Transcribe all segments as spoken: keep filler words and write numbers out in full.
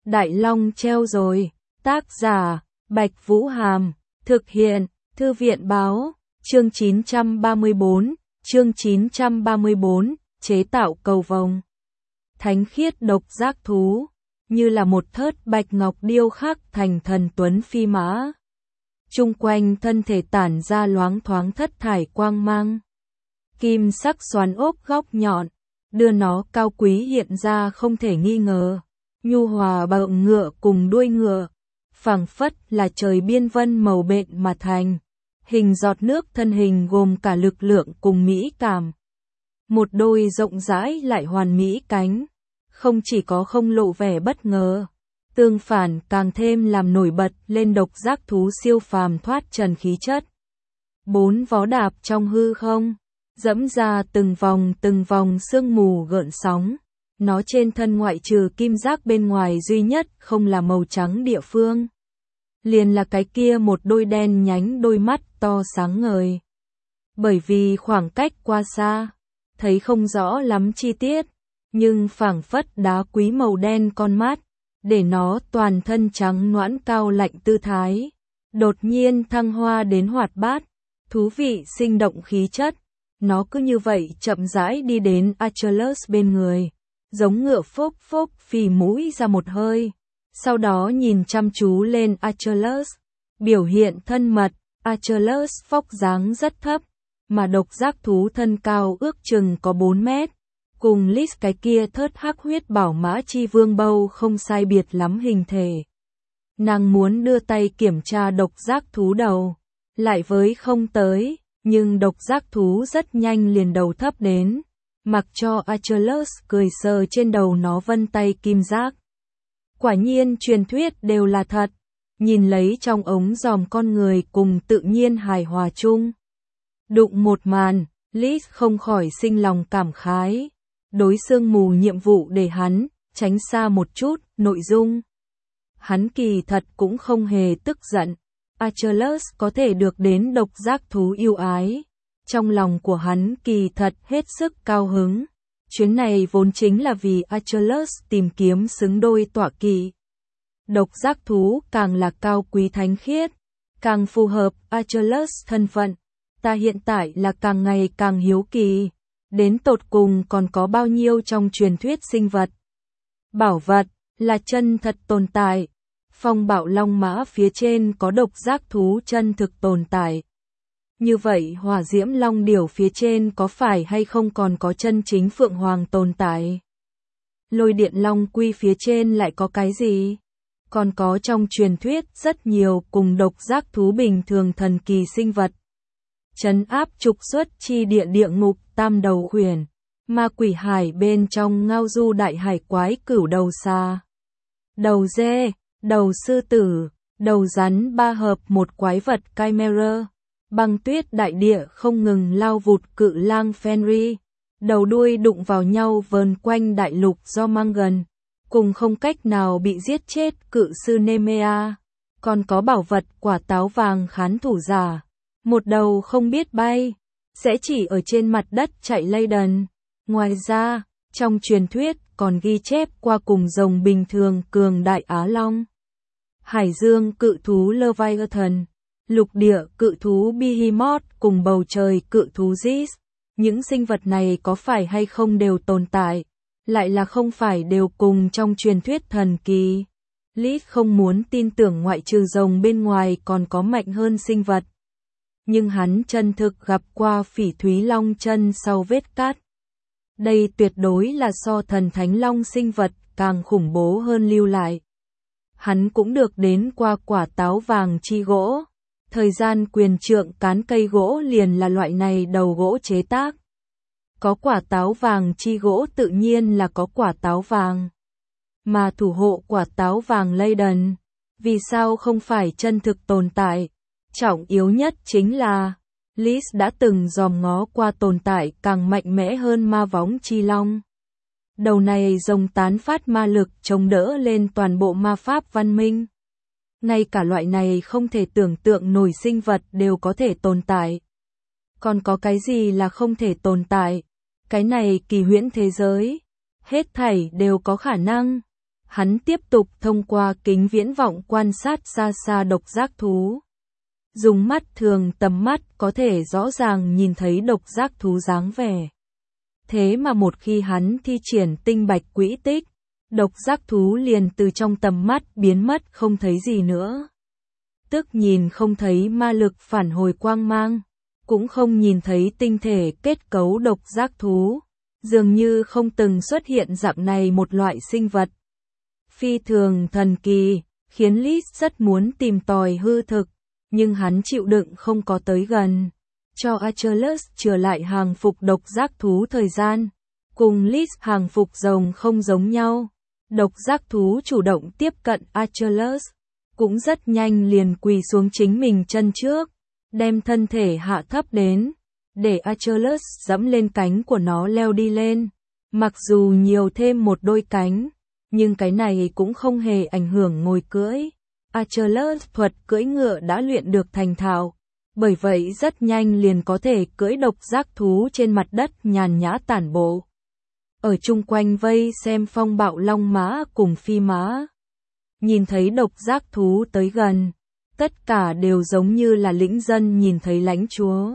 Đại Long treo rồi. Tác giả, Bạch Vũ Hàm. Thực hiện, Thư viện báo. Chương chín trăm ba mươi bốn. Chương chín trăm ba mươi bốn. Chế tạo cầu vồng. Thánh khiết độc giác thú, như là một thớt bạch ngọc điêu khắc thành thần tuấn phi mã. Chung quanh thân thể tản ra loáng thoáng thất thải quang mang. Kim sắc xoắn ốc góc nhọn, đưa nó cao quý hiện ra không thể nghi ngờ. Nhu hòa bọng ngựa cùng đuôi ngựa, phảng phất là trời biên vân màu bện mà thành. Hình giọt nước thân hình gồm cả lực lượng cùng mỹ cảm. Một đôi rộng rãi lại hoàn mỹ cánh, không chỉ có không lộ vẻ bất ngờ, tương phản càng thêm làm nổi bật lên độc giác thú siêu phàm thoát trần khí chất. Bốn vó đạp trong hư không, dẫm ra từng vòng từng vòng sương mù gợn sóng. Nó trên thân ngoại trừ kim giác bên ngoài duy nhất không là màu trắng địa phương. Liền là cái kia một đôi đen nhánh đôi mắt to sáng ngời. Bởi vì khoảng cách qua xa, thấy không rõ lắm chi tiết, nhưng phảng phất đá quý màu đen con mắt, để nó toàn thân trắng nõn cao lạnh tư thái. Đột nhiên thăng hoa đến hoạt bát, thú vị sinh động khí chất. Nó cứ như vậy chậm rãi đi đến Achilles bên người, giống ngựa phốc phốc phì mũi ra một hơi. Sau đó nhìn chăm chú lên Achilles, biểu hiện thân mật. Achilles vóc dáng rất thấp, mà độc giác thú thân cao ước chừng có bốn mét, cùng Lis cái kia thớt hắc huyết bảo mã chi vương bâu không sai biệt lắm hình thể. Nàng muốn đưa tay kiểm tra độc giác thú đầu, lại với không tới, nhưng độc giác thú rất nhanh liền đầu thấp đến, mặc cho Achilles cười sờ trên đầu nó vân tay kim giác. Quả nhiên truyền thuyết đều là thật, nhìn lấy trong ống giòm con người cùng tự nhiên hài hòa chung. Đụng một màn, Lis không khỏi sinh lòng cảm khái. Đối sương mù nhiệm vụ để hắn tránh xa một chút nội dung. Hắn kỳ thật cũng không hề tức giận. Achilles có thể được đến độc giác thú yêu ái. Trong lòng của hắn kỳ thật hết sức cao hứng. Chuyến này vốn chính là vì Achilles tìm kiếm xứng đôi tọa kỵ. Độc giác thú càng là cao quý thánh khiết, càng phù hợp Achilles thân phận. Ta hiện tại là càng ngày càng hiếu kỳ, đến tột cùng còn có bao nhiêu trong truyền thuyết sinh vật. Bảo vật là chân thật tồn tại. Phong bạo long mã phía trên có độc giác thú chân thực tồn tại. Như vậy hỏa diễm long điểu phía trên có phải hay không còn có chân chính phượng hoàng tồn tại? Lôi điện long quy phía trên lại có cái gì? Còn có trong truyền thuyết rất nhiều cùng độc giác thú bình thường thần kỳ sinh vật. Trấn áp trục xuất chi địa địa ngục tam đầu huyền, ma quỷ hải bên trong ngao du đại hải quái cửu đầu xà, đầu dê, đầu sư tử, đầu rắn ba hợp một quái vật Chimera, băng tuyết đại địa không ngừng lao vụt cự lang Fenrir, đầu đuôi đụng vào nhau vờn quanh đại lục do mang gần, cùng không cách nào bị giết chết cự sư Nemea, còn có bảo vật quả táo vàng khán thủ giả. Một đầu không biết bay, sẽ chỉ ở trên mặt đất chạy lay đần. Ngoài ra, trong truyền thuyết còn ghi chép qua cùng rồng bình thường cường đại Á Long, hải dương cự thú Leviathan, lục địa cự thú Behemoth cùng bầu trời cự thú Zeus. Những sinh vật này có phải hay không đều tồn tại, lại là không phải đều cùng trong truyền thuyết thần kỳ. Lis không muốn tin tưởng ngoại trừ rồng bên ngoài còn có mạnh hơn sinh vật. Nhưng hắn chân thực gặp qua phỉ thúy long chân sau vết cát. Đây tuyệt đối là so thần thánh long sinh vật càng khủng bố hơn lưu lại. Hắn cũng được đến qua quả táo vàng chi gỗ. Thời gian quyền trượng cán cây gỗ liền là loại này đầu gỗ chế tác. Có quả táo vàng chi gỗ tự nhiên là có quả táo vàng. Mà thủ hộ quả táo vàng Leyden, vì sao không phải chân thực tồn tại? Trọng yếu nhất chính là, Lis đã từng dòm ngó qua tồn tại càng mạnh mẽ hơn ma võng chi long. Đầu này rồng tán phát ma lực chống đỡ lên toàn bộ ma pháp văn minh. Ngay cả loại này không thể tưởng tượng nổi sinh vật đều có thể tồn tại. Còn có cái gì là không thể tồn tại? Cái này kỳ huyễn thế giới, hết thảy đều có khả năng. hắn tiếp tục thông qua kính viễn vọng quan sát xa xa độc giác thú. Dùng mắt thường tầm mắt có thể rõ ràng nhìn thấy độc giác thú dáng vẻ. Thế mà một khi hắn thi triển tinh bạch quỹ tích, độc giác thú liền từ trong tầm mắt biến mất không thấy gì nữa. Tức nhìn không thấy ma lực phản hồi quang mang, cũng không nhìn thấy tinh thể kết cấu độc giác thú, dường như không từng xuất hiện dạng này một loại sinh vật. Phi thường thần kỳ, khiến Lis rất muốn tìm tòi hư thực, nhưng hắn chịu đựng không có tới gần. Cho Achilles trở lại hàng phục độc giác thú thời gian. Cùng Lis hàng phục rồng không giống nhau. Độc giác thú chủ động tiếp cận Achilles, cũng rất nhanh liền quỳ xuống chính mình chân trước, đem thân thể hạ thấp đến, để Achilles dẫm lên cánh của nó leo đi lên. Mặc dù nhiều thêm một đôi cánh, nhưng cái này cũng không hề ảnh hưởng ngồi cưỡi. Achilles thuật cưỡi ngựa đã luyện được thành thạo, bởi vậy rất nhanh liền có thể cưỡi độc giác thú trên mặt đất nhàn nhã tản bộ. Ở chung quanh vây xem phong bạo long mã cùng phi mã. Nhìn thấy độc giác thú tới gần, tất cả đều giống như là lĩnh dân nhìn thấy lãnh chúa.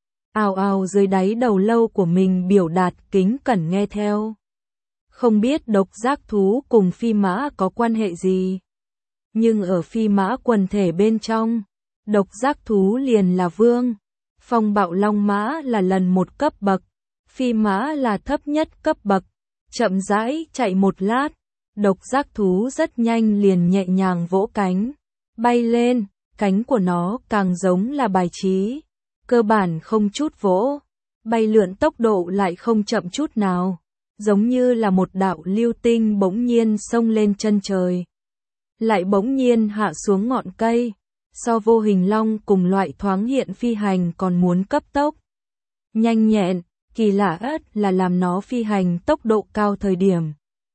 Ào ào dưới đáy đầu lâu của mình biểu đạt kính cẩn nghe theo. Không biết độc giác thú cùng phi mã có quan hệ gì. Nhưng ở phi mã quần thể bên trong, độc giác thú liền là vương, phong bạo long mã là lần một cấp bậc, phi mã là thấp nhất cấp bậc. Chậm rãi chạy một lát, độc giác thú rất nhanh liền nhẹ nhàng vỗ cánh, bay lên, cánh của nó càng giống là bài trí, cơ bản không chút vỗ, bay lượn tốc độ lại không chậm chút nào, giống như là một đạo lưu tinh bỗng nhiên xông lên chân trời, lại bỗng nhiên hạ xuống ngọn cây, so vô hình long cùng loại thoáng hiện phi hành còn muốn cấp tốc, nhanh nhẹn. Kỳ lạ ất là làm nó phi hành tốc độ cao thời điểm,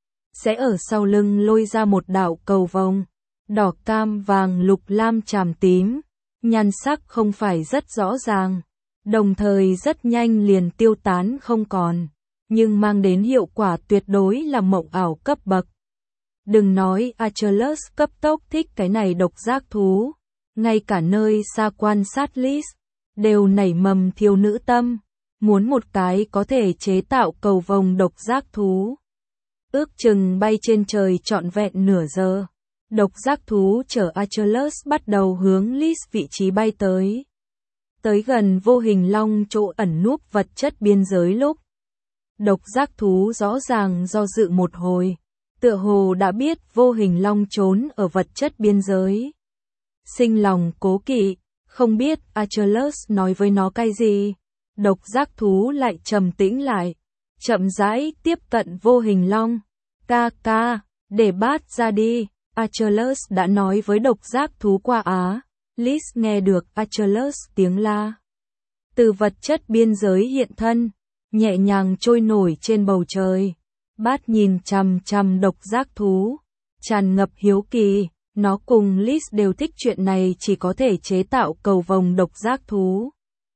sẽ ở sau lưng lôi ra một đạo cầu vồng, đỏ cam vàng lục lam chàm tím, nhan sắc không phải rất rõ ràng, đồng thời rất nhanh liền tiêu tán không còn, nhưng mang đến hiệu quả tuyệt đối là mộng ảo cấp bậc. Đừng nói Achilles cấp tốc thích cái này độc giác thú, ngay cả nơi xa quan sát Lis, đều nảy mầm thiếu nữ tâm. Muốn một cái có thể chế tạo cầu vồng độc giác thú. Ước chừng bay trên trời trọn vẹn nửa giờ. Độc giác thú chở Achilles bắt đầu hướng Lis vị trí bay tới. Tới gần vô hình long chỗ ẩn núp vật chất biên giới lúc. Độc giác thú rõ ràng do dự một hồi. Tựa hồ đã biết vô hình long trốn ở vật chất biên giới. Sinh lòng cố kỵ, không biết Achilles nói với nó cái gì. Độc giác thú lại trầm tĩnh lại, chậm rãi tiếp cận vô hình long. Ca ca, để bát ra đi, Achilles đã nói với độc giác thú qua Á. Lis nghe được Achilles tiếng la. Từ vật chất biên giới hiện thân, nhẹ nhàng trôi nổi trên bầu trời. Bát nhìn chằm chằm độc giác thú, tràn ngập hiếu kỳ. Nó cùng Lis đều thích chuyện này, chỉ có thể chế tạo cầu vồng độc giác thú.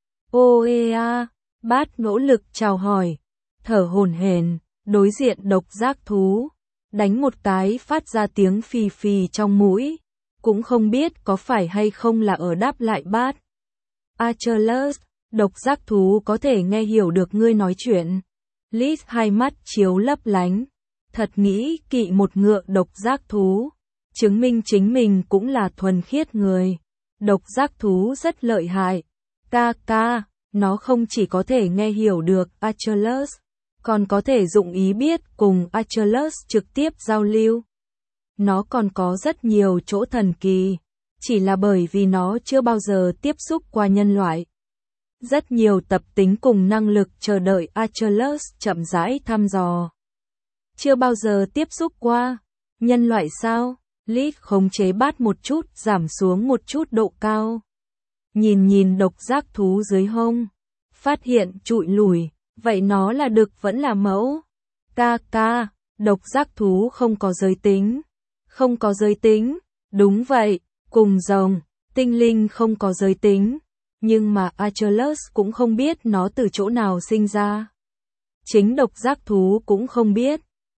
Ô ê a, Bát nỗ lực chào hỏi, thở hổn hển, đối diện độc giác thú, đánh một cái phát ra tiếng phì phì trong mũi, cũng không biết có phải hay không là ở đáp lại Bát. Achilles, độc giác thú có thể nghe hiểu được ngươi nói chuyện. Lis hai mắt chiếu lấp lánh, thật nghĩ kỵ một ngựa độc giác thú, chứng minh chính mình cũng là thuần khiết người. Độc giác thú rất lợi hại. Ca ca, nó không chỉ có thể nghe hiểu được Achilles, còn có thể dụng ý biết cùng Achilles trực tiếp giao lưu. Nó còn có rất nhiều chỗ thần kỳ, chỉ là bởi vì nó chưa bao giờ tiếp xúc qua nhân loại. Rất nhiều tập tính cùng năng lực chờ đợi Achilles chậm rãi thăm dò. Chưa bao giờ tiếp xúc qua, nhân loại sao? Lis khống chế bát một chút, giảm xuống một chút độ cao. Nhìn nhìn độc giác thú dưới hông, phát hiện trụi lùi, vậy nó là đực vẫn là mẫu. Ca ca, độc giác thú không có giới tính. Không có giới tính, đúng vậy, cùng rồng, tinh linh không có giới tính. Nhưng mà Achilles cũng không biết nó từ chỗ nào sinh ra. Chính độc giác thú cũng không biết.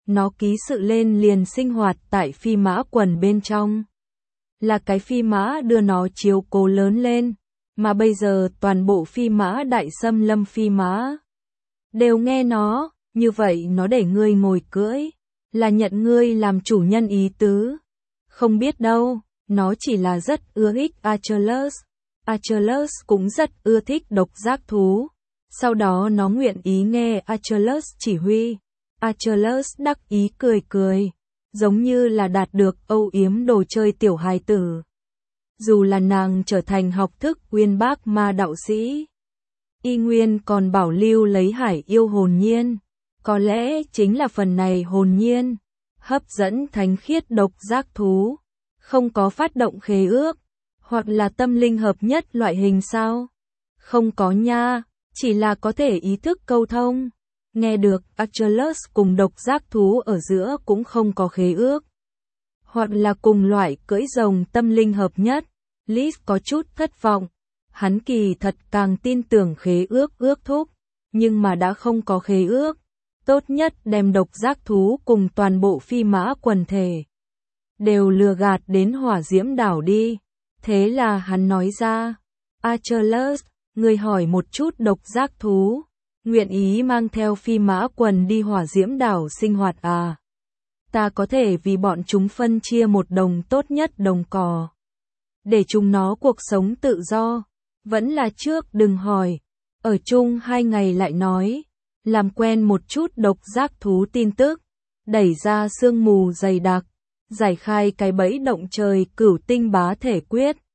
nó ký sự lên liền sinh hoạt tại phi mã quần bên trong. Là cái phi mã đưa nó chiếu cố lớn lên, mà bây giờ toàn bộ phi mã đại xâm lâm phi mã đều nghe nó, như vậy nó để ngươi ngồi cưỡi, là nhận ngươi làm chủ nhân ý tứ. Không biết đâu, nó chỉ là rất ưa thích Achilles. Achilles cũng rất ưa thích độc giác thú. Sau đó nó nguyện ý nghe Achilles chỉ huy. Achilles đắc ý cười cười, giống như là đạt được âu yếm đồ chơi tiểu hài tử. Dù là nàng trở thành học thức uyên bác ma đạo sĩ, y nguyên còn bảo lưu lấy hải yêu hồn nhiên. Có lẽ chính là phần này hồn nhiên, hấp dẫn thánh khiết độc giác thú, không có phát động khế ước, hoặc là tâm linh hợp nhất loại hình sao? Không có nha, chỉ là có thể ý thức câu thông. Nghe được Achilles cùng độc giác thú ở giữa cũng không có khế ước, hoặc là cùng loại cưỡi rồng tâm linh hợp nhất. Liz có chút thất vọng, hắn kỳ thật càng tin tưởng khế ước ước thúc, nhưng mà đã không có khế ước. Tốt nhất đem độc giác thú cùng toàn bộ phi mã quần thể đều lừa gạt đến hỏa diễm đảo đi. Thế là hắn nói ra, Achilles, người hỏi một chút độc giác thú, nguyện ý mang theo phi mã quần đi hỏa diễm đảo sinh hoạt à? Ta có thể vì bọn chúng phân chia một đồng tốt nhất đồng cỏ, để chúng nó cuộc sống tự do. Vẫn là trước đừng hỏi, ở chung hai ngày lại nói. Làm quen một chút độc giác thú tin tức, đẩy ra sương mù dày đặc, giải khai cái bẫy động trời cửu tinh bá thể quyết.